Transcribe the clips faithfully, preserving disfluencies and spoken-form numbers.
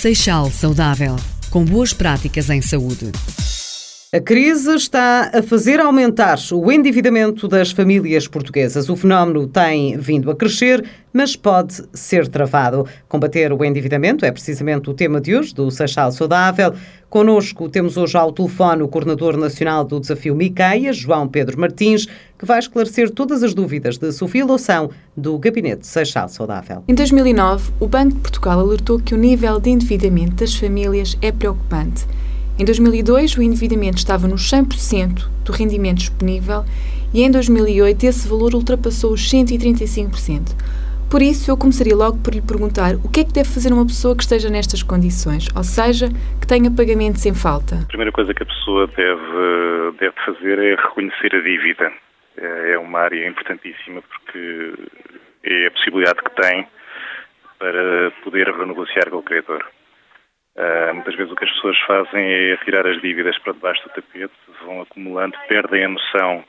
Seixal Saudável, com boas práticas em saúde. A crise está a fazer aumentar o endividamento das famílias portuguesas. O fenómeno tem vindo a crescer, mas pode ser travado. Combater o endividamento é precisamente o tema de hoje do Seixal Saudável. Connosco temos hoje ao telefone o Coordenador Nacional do Desafio Miqueia, João Pedro Martins, que vai esclarecer todas as dúvidas de Sofia Loução, do Gabinete Seixal Saudável. Em dois mil e nove, o Banco de Portugal alertou que o nível de endividamento das famílias é preocupante. Em dois mil e dois, o endividamento estava nos cem por cento do rendimento disponível e em dois mil e oito esse valor ultrapassou os cento e trinta e cinco por cento. Por isso, eu começaria logo por lhe perguntar o que é que deve fazer uma pessoa que esteja nestas condições, ou seja, que tenha pagamentos em falta. A primeira coisa que a pessoa deve, deve fazer é reconhecer a dívida. É uma área importantíssima porque é a possibilidade que tem para poder renegociar com o credor. Uh, muitas vezes o que as pessoas fazem é tirar as dívidas para debaixo do tapete, vão acumulando, perdem a noção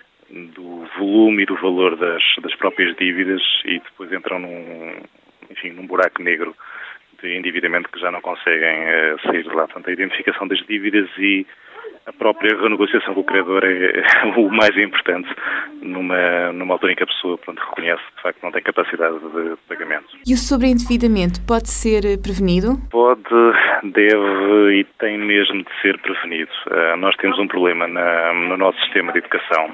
do volume e do valor das, das próprias dívidas e depois entram num, enfim, num buraco negro de endividamento que já não conseguem uh, sair de lá. Portanto, a identificação das dívidas e a própria renegociação com o credor é o mais importante numa, numa altura em que a pessoa, pronto, reconhece de facto que não tem capacidade de pagamento. E o sobreendividamento pode ser prevenido? Pode, deve e tem mesmo de ser prevenido. Uh, nós temos um problema na, no nosso sistema de educação,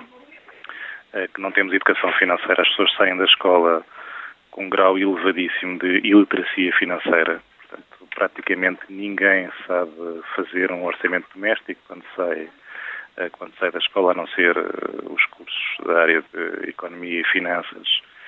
uh, que não temos educação financeira. As pessoas saem da escola com um grau elevadíssimo de iliteracia financeira. Praticamente ninguém sabe fazer um orçamento doméstico quando sai, quando sai da escola, a não ser os cursos da área de economia e finanças.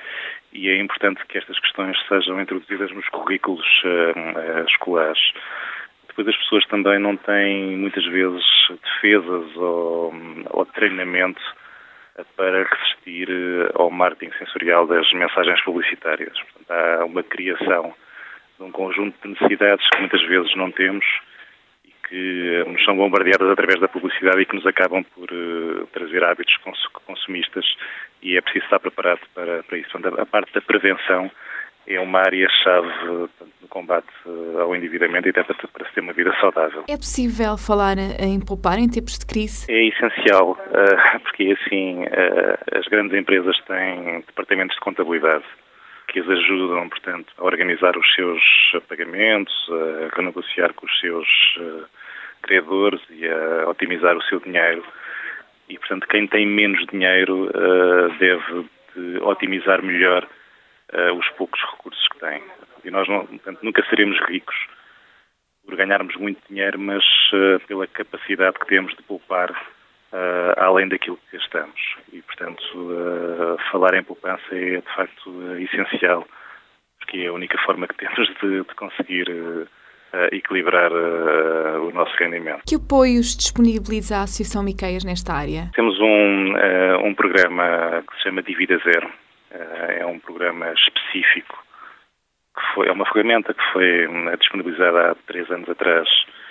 E é importante que estas questões sejam introduzidas nos currículos uh, escolares. Depois as pessoas também não têm, muitas vezes, defesas ou, ou treinamento para resistir ao marketing sensorial das mensagens publicitárias. Portanto, há uma criação de um conjunto de necessidades que muitas vezes não temos e que nos são bombardeadas através da publicidade e que nos acabam por uh, trazer hábitos consumistas e é preciso estar preparado para, para isso. Portanto, a parte da prevenção é uma área-chave no combate ao endividamento e até para, para se ter uma vida saudável. É possível falar em poupar em tempos de crise? É essencial, uh, porque assim uh, as grandes empresas têm departamentos de contabilidade que as ajudam, portanto, a organizar os seus pagamentos, a renegociar com os seus uh, credores e a otimizar o seu dinheiro. E, portanto, quem tem menos dinheiro uh, deve de otimizar melhor uh, os poucos recursos que tem. E nós não, portanto, nunca seremos ricos por ganharmos muito dinheiro, mas uh, pela capacidade que temos de poupar Uh, além daquilo que gastamos. E, portanto, uh, falar em poupança é, de facto, uh, essencial, porque é a única forma que temos de, de conseguir uh, uh, equilibrar uh, o nosso rendimento. Que apoios disponibiliza a Associação Miqueias nesta área? Temos um, uh, um programa que se chama Dívida Zero. Uh, é um programa específico, que foi, é uma ferramenta que foi uh, disponibilizada há três anos atrás,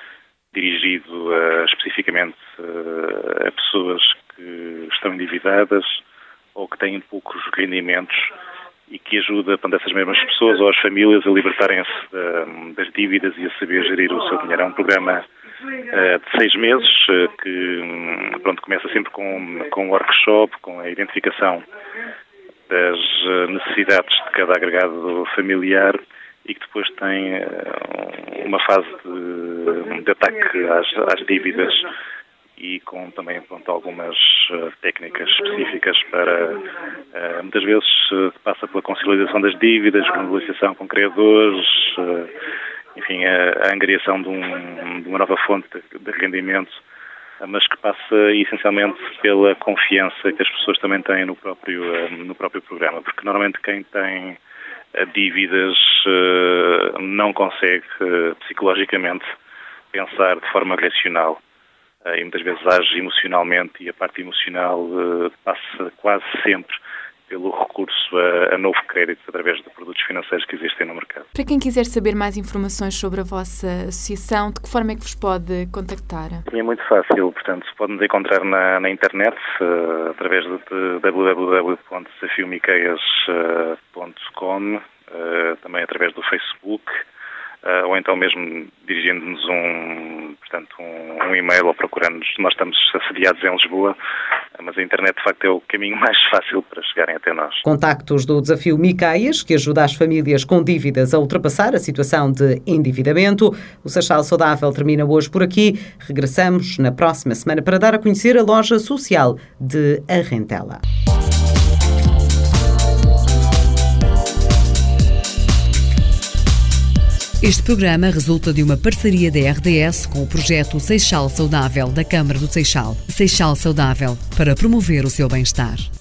dirigido uh, especificamente uh, a pessoas que estão endividadas ou que têm poucos rendimentos e que ajuda portanto, essas mesmas pessoas ou as famílias a libertarem-se uh, das dívidas e a saber gerir o seu dinheiro. É um programa uh, de seis meses uh, que um, pronto, começa sempre com, com um workshop, com a identificação das uh, necessidades de cada agregado familiar e que depois tem uh, uma fase de, de ataque às, às dívidas e com também pronto, algumas uh, técnicas específicas para, uh, muitas vezes uh, passa pela conciliação das dívidas, negociação com credores, uh, enfim, a, a angariação de, um, de uma nova fonte de, de rendimento, uh, mas que passa essencialmente pela confiança que as pessoas também têm no próprio, uh, no próprio programa, porque normalmente quem tem dívidas uh, não consegue uh, psicologicamente pensar de forma racional uh, e muitas vezes age emocionalmente e a parte emocional uh, passa quase sempre pelo recurso a, a novo crédito através de produtos financeiros que existem no mercado. Para quem quiser saber mais informações sobre a vossa associação, de que forma é que vos pode contactar? É muito fácil, portanto, podem-nos encontrar na, na internet uh, através de, de w w w ponto desafio miqueias ponto com, uh, também através do Facebook, uh, ou então mesmo dirigindo-nos um, portanto, um, um e-mail ou procurando-nos. Nós estamos assediados em Lisboa, mas a internet de facto é o caminho mais fácil para chegarem até nós. Contactos do Desafio Miqueias, que ajuda as famílias com dívidas a ultrapassar a situação de endividamento. O Seixal Saudável termina hoje por aqui. Regressamos na próxima semana para dar a conhecer a loja social de Arrentela. Este programa resulta de uma parceria da R D S com o projeto Seixal Saudável da Câmara do Seixal. Seixal Saudável, para promover o seu bem-estar.